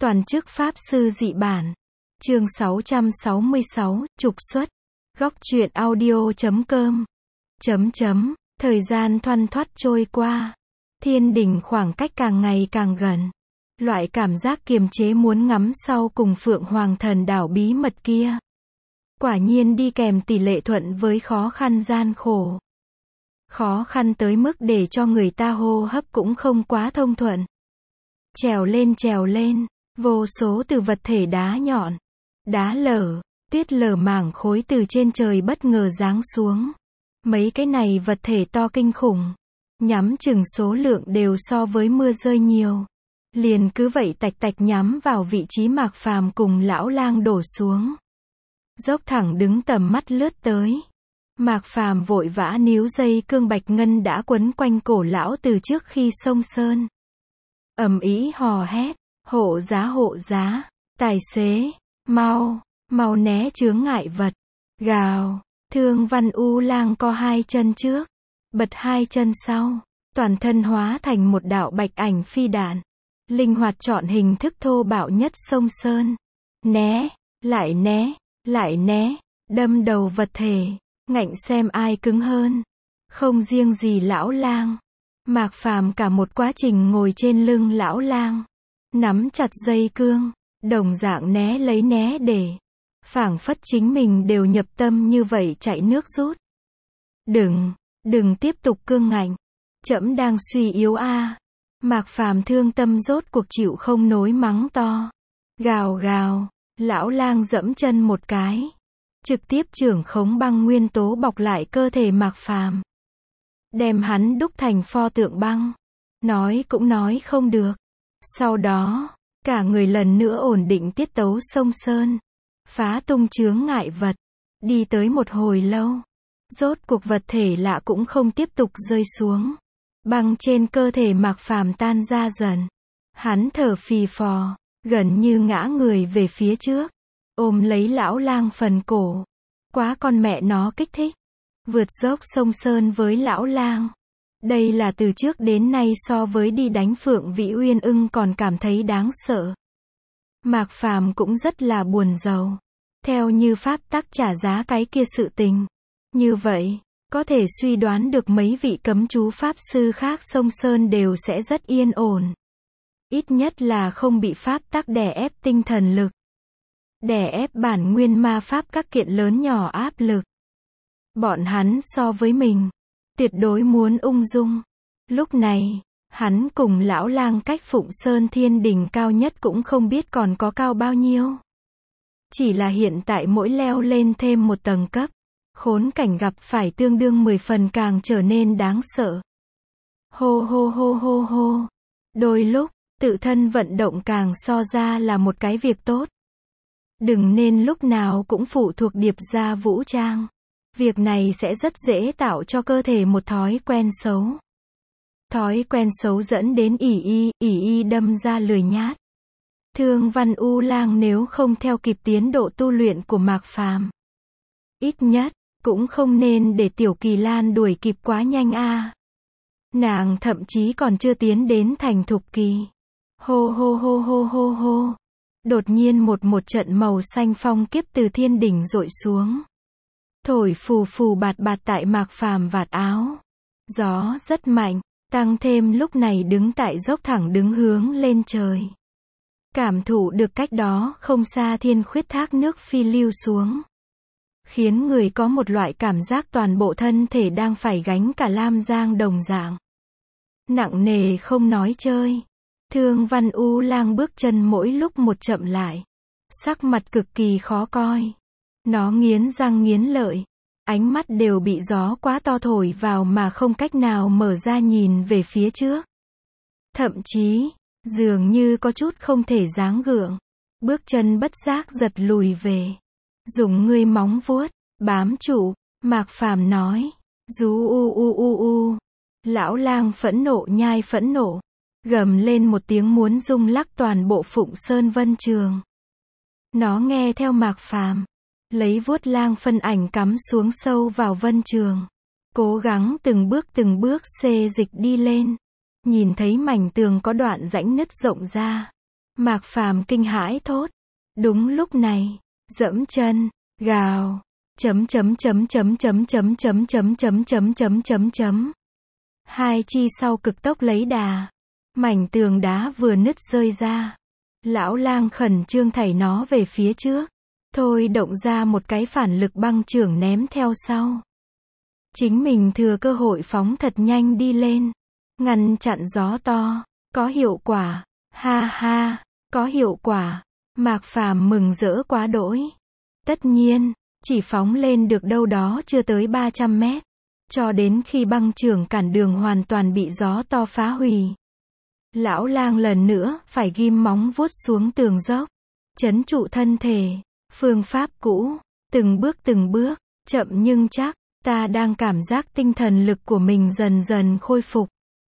Toàn chức Pháp Sư dị bản. Chương 666, trục xuất. Góc truyện audio.com. Thời gian thoăn thoắt trôi qua. Thiên đỉnh khoảng cách càng ngày càng gần. Loại cảm giác kiềm chế muốn ngắm sau cùng Phượng Hoàng Thần đảo bí mật kia. Quả nhiên đi kèm tỷ lệ thuận với khó khăn gian khổ. Khó khăn tới mức để cho người ta hô hấp cũng không quá thông thuận. Trèo lên, vô số từ vật thể đá nhọn, đá lở, tuyết lở mảng khối từ trên trời bất ngờ giáng xuống. Mấy cái này vật thể to kinh khủng, nhắm chừng số lượng đều so với mưa rơi nhiều. Liền cứ vậy tạch tạch nhắm vào vị trí Mạc Phàm cùng Lão Lang đổ xuống. Dốc thẳng đứng tầm mắt lướt tới. Mạc Phàm vội vã níu dây cương bạch ngân đã quấn quanh cổ lão từ trước khi xông sơn. Ầm ĩ hò hét, hộ giá, tài xế, mau né chướng ngại vật. Gào, Thương Văn U Lang co hai chân trước, bật hai chân sau, toàn thân hóa thành một đạo bạch ảnh phi đạn. Linh hoạt chọn hình thức thô bạo nhất xông sơn. Né, lại né, đâm đầu vật thể, ngạnh xem ai cứng hơn. Không riêng gì Lão Lang, Mạc Phàm cả một quá trình ngồi trên lưng Lão Lang, nắm chặt dây cương, đồng dạng né lấy né để, phảng phất chính mình đều nhập tâm như vậy chạy nước rút. Đừng tiếp tục cương ngạnh, trẫm đang suy yếu a. Mạc Phàm thương tâm rốt cuộc chịu không nổi mắng to. Gào, Lão Lang dẫm chân một cái, trực tiếp trưởng khống băng nguyên tố bọc lại cơ thể Mạc Phàm, đem hắn đúc thành pho tượng băng. Nói cũng nói không được. Sau đó, cả người lần nữa ổn định tiết tấu xông sơn, phá tung chướng ngại vật, đi tới một hồi lâu. Rốt cuộc vật thể lạ cũng không tiếp tục rơi xuống. Băng trên cơ thể Mạc Phàm tan ra dần. Hắn thở phì phò, gần như ngã người về phía trước, ôm lấy Lão Lang phần cổ. Quá con mẹ nó kích thích. Vượt dốc sông sơn với Lão Lang. Đây là từ trước đến nay so với đi đánh Phượng Vĩ Uyên Ưng còn cảm thấy đáng sợ. Mạc Phàm cũng rất là buồn rầu. Theo như pháp tắc trả giá cái kia sự tình. Như vậy, có thể suy đoán được mấy vị cấm chú pháp sư khác sông sơn đều sẽ rất yên ổn. Ít nhất là không bị pháp tắc đè ép tinh thần lực, đè ép bản nguyên ma pháp các kiện lớn nhỏ áp lực. Bọn hắn so với mình, tuyệt đối muốn ung dung. Lúc này, hắn cùng Lão Lang cách Phụng Sơn Thiên Đỉnh cao nhất cũng không biết còn có cao bao nhiêu. Chỉ là hiện tại mỗi leo lên thêm một tầng cấp, khốn cảnh gặp phải tương đương 10 phần càng trở nên đáng sợ. Hô. Đôi lúc, tự thân vận động càng so ra là một cái việc tốt. Đừng nên lúc nào cũng phụ thuộc điệp gia vũ trang. Việc này sẽ rất dễ tạo cho cơ thể một thói quen xấu. Thói quen xấu dẫn đến ỷ y đâm ra lười nhát. Thương Văn U Lang nếu không theo kịp tiến độ tu luyện của Mạc Phàm, ít nhất, cũng không nên để Tiểu Kỳ Lan đuổi kịp quá nhanh a. Nàng thậm chí còn chưa tiến đến thành thục kỳ. Hô. Đột nhiên một trận màu xanh phong kiếp từ thiên đỉnh dội xuống. Thổi phù bạt tại Mạc Phàm vạt áo. Gió rất mạnh, tăng thêm lúc này đứng tại dốc thẳng đứng hướng lên trời. Cảm thụ được cách đó không xa thiên khuyết thác nước phi lưu xuống. Khiến người có một loại cảm giác toàn bộ thân thể đang phải gánh cả Lam Giang đồng dạng. Nặng nề không nói chơi. Thương Văn U Lang bước chân mỗi lúc một chậm lại. Sắc mặt cực kỳ khó coi. Nó nghiến răng nghiến lợi. Ánh mắt đều bị gió quá to thổi vào mà không cách nào mở ra nhìn về phía trước. Thậm chí, dường như có chút không thể dáng gượng. Bước chân bất giác giật lùi về. Dùng ngươi móng vuốt, bám trụ, Mạc Phàm nói. Rú u. Lão Lang phẫn nộ nhai phẫn nộ. Gầm lên một tiếng muốn rung lắc toàn bộ Phụng Sơn Vân Trường. Nó nghe theo Mạc Phàm, lấy vuốt lang phân ảnh cắm xuống sâu vào Vân Trường. Cố gắng từng bước xê dịch đi lên. Nhìn thấy mảnh tường có đoạn rãnh nứt rộng ra. Mạc Phàm kinh hãi thốt. Đúng lúc này, dẫm chân, gào, chấm chấm chấm chấm chấm chấm chấm chấm chấm chấm chấm chấm chấm. Hai chi sau cực tốc lấy đà. Mảnh tường đá vừa nứt rơi ra. Lão lang khẩn trương thảy nó về phía trước. Thôi động ra một cái phản lực băng chưởng ném theo sau. Chính mình thừa cơ hội phóng thật nhanh đi lên. Ngăn chặn gió to. Có hiệu quả. Ha ha, có hiệu quả. Mạc Phàm mừng rỡ quá đỗi. Tất nhiên, chỉ phóng lên được đâu đó chưa tới 300 mét. Cho đến khi băng chưởng cản đường hoàn toàn bị gió to phá hủy. Lão lang lần nữa phải ghim móng vuốt xuống tường dốc. Trấn trụ thân thể. Phương pháp cũ. Từng bước, chậm nhưng chắc. Ta đang cảm giác tinh thần lực của mình dần dần khôi phục.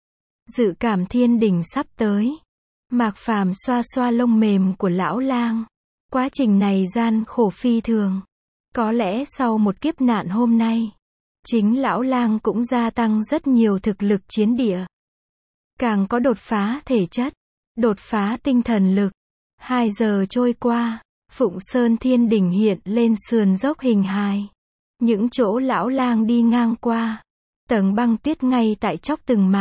Dự cảm thiên đỉnh sắp tới. Mạc Phàm xoa xoa lông mềm của lão lang. Quá trình này gian khổ phi thường. Có lẽ sau một kiếp nạn hôm nay, chính lão lang cũng gia tăng rất nhiều thực lực chiến địa. Càng có đột phá thể chất, đột phá tinh thần lực. 2 giờ trôi qua, Phụng Sơn Thiên Đỉnh hiện lên sườn dốc hình hài. Những chỗ lão lang đi ngang qua, tầng băng tuyết ngay tại chóc từng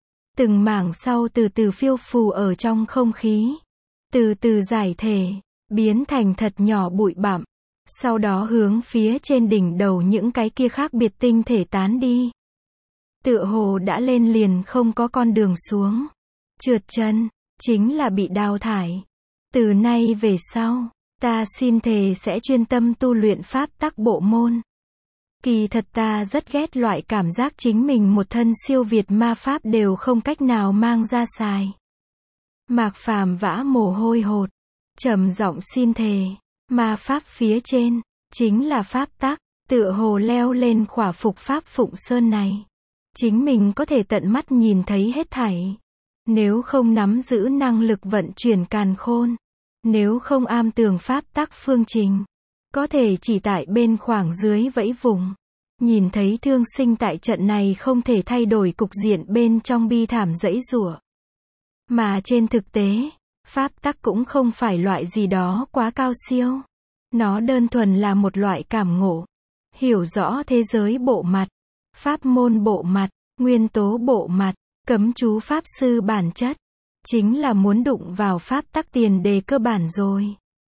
mảng sau từ từ phiêu phù ở trong không khí. Từ từ giải thể, biến thành thật nhỏ bụi bặm. Sau đó hướng phía trên đỉnh đầu những cái kia khác biệt tinh thể tán đi. Tựa hồ đã lên liền không có con đường xuống. Trượt chân, chính là bị đào thải. Từ nay về sau, ta xin thề sẽ chuyên tâm tu luyện pháp tắc bộ môn. Kỳ thật ta rất ghét loại cảm giác chính mình một thân siêu việt ma pháp đều không cách nào mang ra xài. Mạc Phàm vã mồ hôi hột, trầm giọng xin thề, ma pháp phía trên, chính là pháp tắc, tựa hồ leo lên khỏa phục pháp Phụng Sơn này. Chính mình có thể tận mắt nhìn thấy hết thảy. Nếu không nắm giữ năng lực vận chuyển càn khôn, nếu không am tường pháp tắc phương trình, có thể chỉ tại bên khoảng dưới vẫy vùng. Nhìn thấy thương sinh tại trận này không thể thay đổi cục diện bên trong bi thảm dãy giụa. Mà trên thực tế, pháp tắc cũng không phải loại gì đó quá cao siêu. Nó đơn thuần là một loại cảm ngộ. Hiểu rõ thế giới bộ mặt, pháp môn bộ mặt, nguyên tố bộ mặt, cấm chú pháp sư bản chất. Chính là muốn đụng vào pháp tắc tiền đề cơ bản rồi.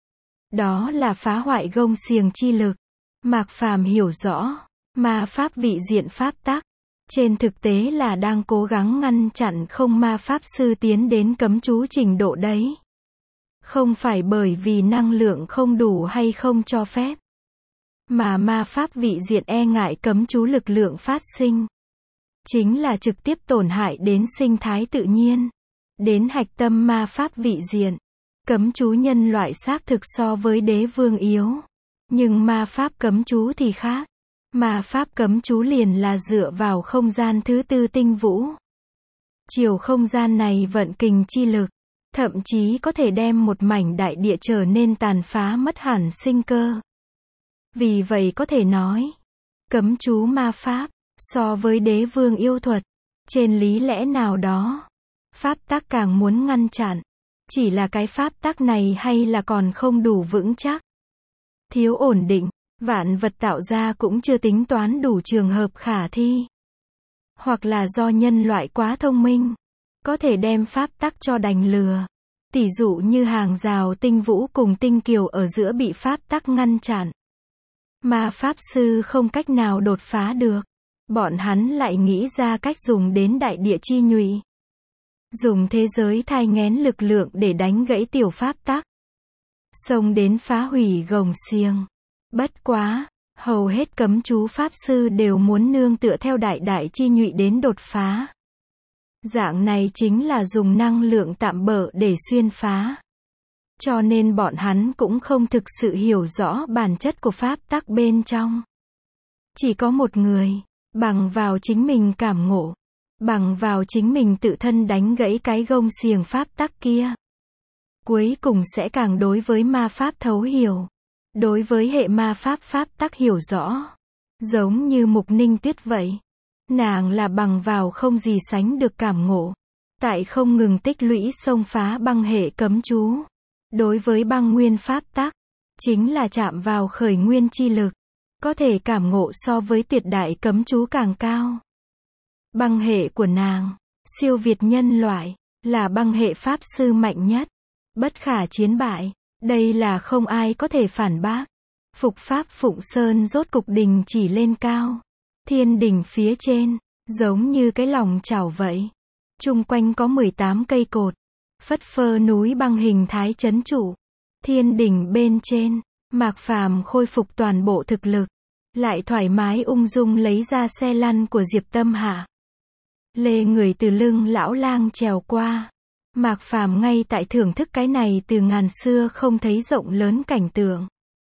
Đó là phá hoại gông xiềng chi lực. Mạc Phàm hiểu rõ, ma pháp vị diện pháp tắc, trên thực tế là đang cố gắng ngăn chặn không ma pháp sư tiến đến cấm chú trình độ đấy. Không phải bởi vì năng lượng không đủ hay không cho phép, mà ma pháp vị diện e ngại cấm chú lực lượng phát sinh. Chính là trực tiếp tổn hại đến sinh thái tự nhiên, đến hạch tâm ma pháp vị diện. Cấm chú nhân loại xác thực so với đế vương yếu. Nhưng ma pháp cấm chú thì khác. Ma pháp cấm chú liền là dựa vào không gian thứ tư tinh vũ. Chiều không gian này vận kình chi lực, thậm chí có thể đem một mảnh đại địa trở nên tàn phá mất hẳn sinh cơ. Vì vậy có thể nói, cấm chú ma pháp, so với đế vương yêu thuật, trên lý lẽ nào đó, pháp tắc càng muốn ngăn chặn. Chỉ là cái pháp tắc này hay là còn không đủ vững chắc. Thiếu ổn định, vạn vật tạo ra cũng chưa tính toán đủ trường hợp khả thi. Hoặc là do nhân loại quá thông minh, có thể đem pháp tắc cho đành lừa. Tỷ dụ như hàng rào tinh vũ cùng tinh kiều ở giữa bị pháp tắc ngăn chặn. Mà pháp sư không cách nào đột phá được. Bọn hắn lại nghĩ ra cách dùng đến đại địa chi nhụy. Dùng thế giới thai nghén lực lượng để đánh gãy tiểu pháp tắc. Xông đến phá hủy gông xiềng. Bất quá, hầu hết cấm chú pháp sư đều muốn nương tựa theo đại chi nhụy đến đột phá. Dạng này chính là dùng năng lượng tạm bợ để xuyên phá. Cho nên bọn hắn cũng không thực sự hiểu rõ bản chất của pháp tắc bên trong. Chỉ có một người, bằng vào chính mình cảm ngộ, bằng vào chính mình tự thân đánh gãy cái gông xiềng pháp tắc kia. Cuối cùng sẽ càng đối với ma pháp thấu hiểu. Đối với hệ ma pháp pháp tắc hiểu rõ. Giống như Mục Ninh Tuyết vậy. Nàng là bằng vào không gì sánh được cảm ngộ. Tại không ngừng tích lũy xông phá băng hệ cấm chú. Đối với băng nguyên pháp tắc, chính là chạm vào khởi nguyên chi lực, có thể cảm ngộ so với tuyệt đại cấm chú càng cao. Băng hệ của nàng, siêu việt nhân loại, là băng hệ pháp sư mạnh nhất, bất khả chiến bại, đây là không ai có thể phản bác. Phục pháp Phụng Sơn rốt cục đình chỉ lên cao. Thiên đỉnh phía trên, giống như cái lòng chảo vậy. Chung quanh có 18 cây cột, phất phơ núi băng hình thái trấn trụ. Thiên đỉnh bên trên, Mạc Phàm khôi phục toàn bộ thực lực, lại thoải mái ung dung lấy ra xe lăn của Diệp Tâm Hạ. Lê người từ lưng lão lang trèo qua. Mạc Phàm ngay tại thưởng thức cái này từ ngàn xưa không thấy rộng lớn cảnh tượng.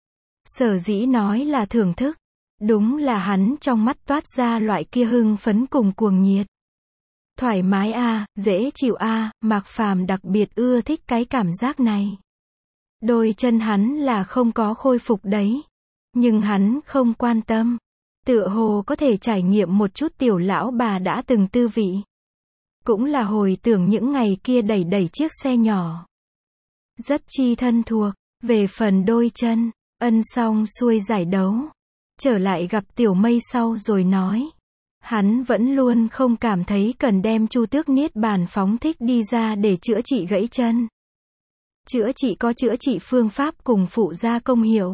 Sở dĩ nói là thưởng thức, đúng là hắn trong mắt toát ra loại kia hưng phấn cùng cuồng nhiệt. Thoải mái a, dễ chịu a, Mạc Phàm đặc biệt ưa thích cái cảm giác này. Đôi chân hắn là không có khôi phục đấy, nhưng hắn không quan tâm. Tựa hồ có thể trải nghiệm một chút tiểu lão bà đã từng tư vị. Cũng là hồi tưởng những ngày kia đẩy đẩy chiếc xe nhỏ. Rất chi thân thuộc. Về phần đôi chân, ân xong xuôi giải đấu. Trở lại gặp Tiểu Mây sau rồi nói. Hắn vẫn luôn không cảm thấy cần đem Chu Tước Niết Bàn phóng thích đi ra để chữa trị gãy chân. Chữa trị có chữa trị phương pháp cùng phụ gia công hiệu.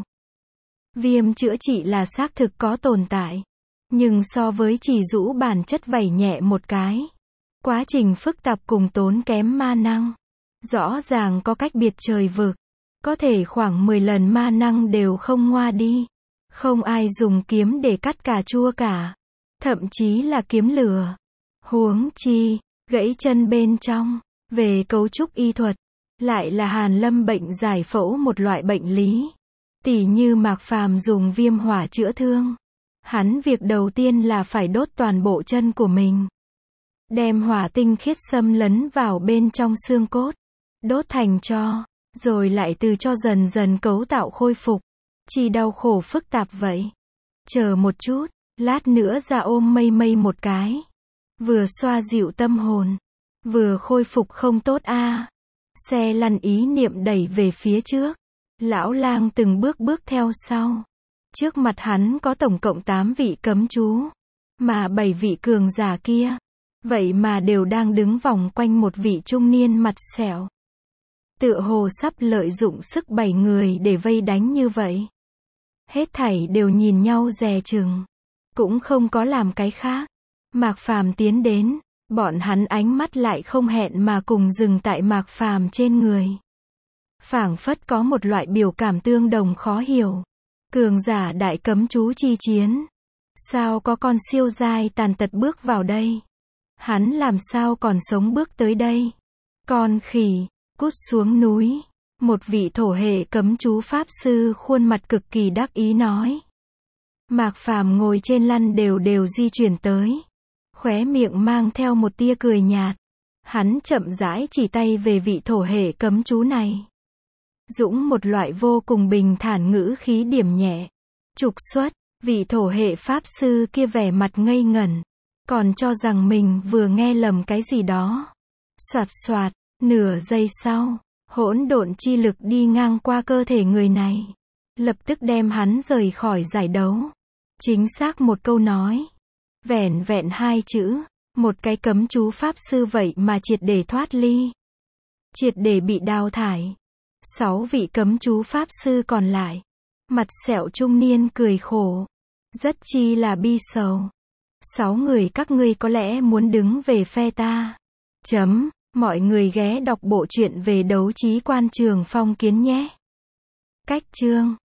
Viêm chữa trị là xác thực có tồn tại. Nhưng so với chỉ rũ bản chất vẩy nhẹ một cái. Quá trình phức tạp cùng tốn kém ma năng. Rõ ràng có cách biệt trời vực. Có thể khoảng 10 lần ma năng đều không ngoa đi. Không ai dùng kiếm để cắt cà chua cả. Thậm chí là kiếm lửa. Huống chi, gãy chân bên trong. Về cấu trúc y thuật. Lại là hàn lâm bệnh giải phẫu một loại bệnh lý. Tỉ như Mạc Phàm dùng viêm hỏa chữa thương. Hắn việc đầu tiên là phải đốt toàn bộ chân của mình. Đem hỏa tinh khiết xâm lấn vào bên trong xương cốt. Đốt thành tro. Rồi lại từ cho dần dần cấu tạo khôi phục. Chỉ đau khổ phức tạp vậy. Chờ một chút, lát nữa ra ôm Mây Mây một cái. Vừa xoa dịu tâm hồn. Vừa khôi phục không tốt a. Xe lăn ý niệm đẩy về phía trước. Lão lang từng bước bước theo sau. Trước mặt hắn có tổng cộng 8 vị cấm chú. Mà 7 vị cường giả kia. Vậy mà đều đang đứng vòng quanh một vị trung niên mặt sẹo. Tựa hồ sắp lợi dụng sức 7 người để vây đánh như vậy. Hết thảy đều nhìn nhau dè chừng. Cũng không có làm cái khác. Mạc Phàm tiến đến. Bọn hắn ánh mắt lại không hẹn mà cùng dừng tại Mạc Phàm trên người. Phảng phất có một loại biểu cảm tương đồng khó hiểu. Cường giả đại cấm chú chi chiến. Sao có con siêu giai tàn tật bước vào đây? Hắn làm sao còn sống bước tới đây? Con khỉ, cút xuống núi. Một vị thổ hệ cấm chú pháp sư khuôn mặt cực kỳ đắc ý nói. Mạc Phàm ngồi trên lăn đều đều di chuyển tới. Khóe miệng mang theo một tia cười nhạt. Hắn chậm rãi chỉ tay về vị thổ hệ cấm chú này. Dũng một loại vô cùng bình thản ngữ khí điểm nhẹ. Trục xuất, vị thổ hệ pháp sư kia vẻ mặt ngây ngẩn. Còn cho rằng mình vừa nghe lầm cái gì đó. Soạt soạt, nửa giây sau, hỗn độn chi lực đi ngang qua cơ thể người này. Lập tức đem hắn rời khỏi giải đấu. Chính xác một câu nói. Vẻn vẹn 2 chữ. Một cái cấm chú pháp sư vậy mà triệt để thoát ly. Triệt để bị đào thải. 6 vị cấm chú pháp sư còn lại. Mặt sẹo trung niên cười khổ. Rất chi là bi sầu. 6 người các ngươi có lẽ muốn đứng về phe ta. Mọi người ghé đọc bộ truyện về đấu trí quan Trường Phong Kiến nhé. Cách chương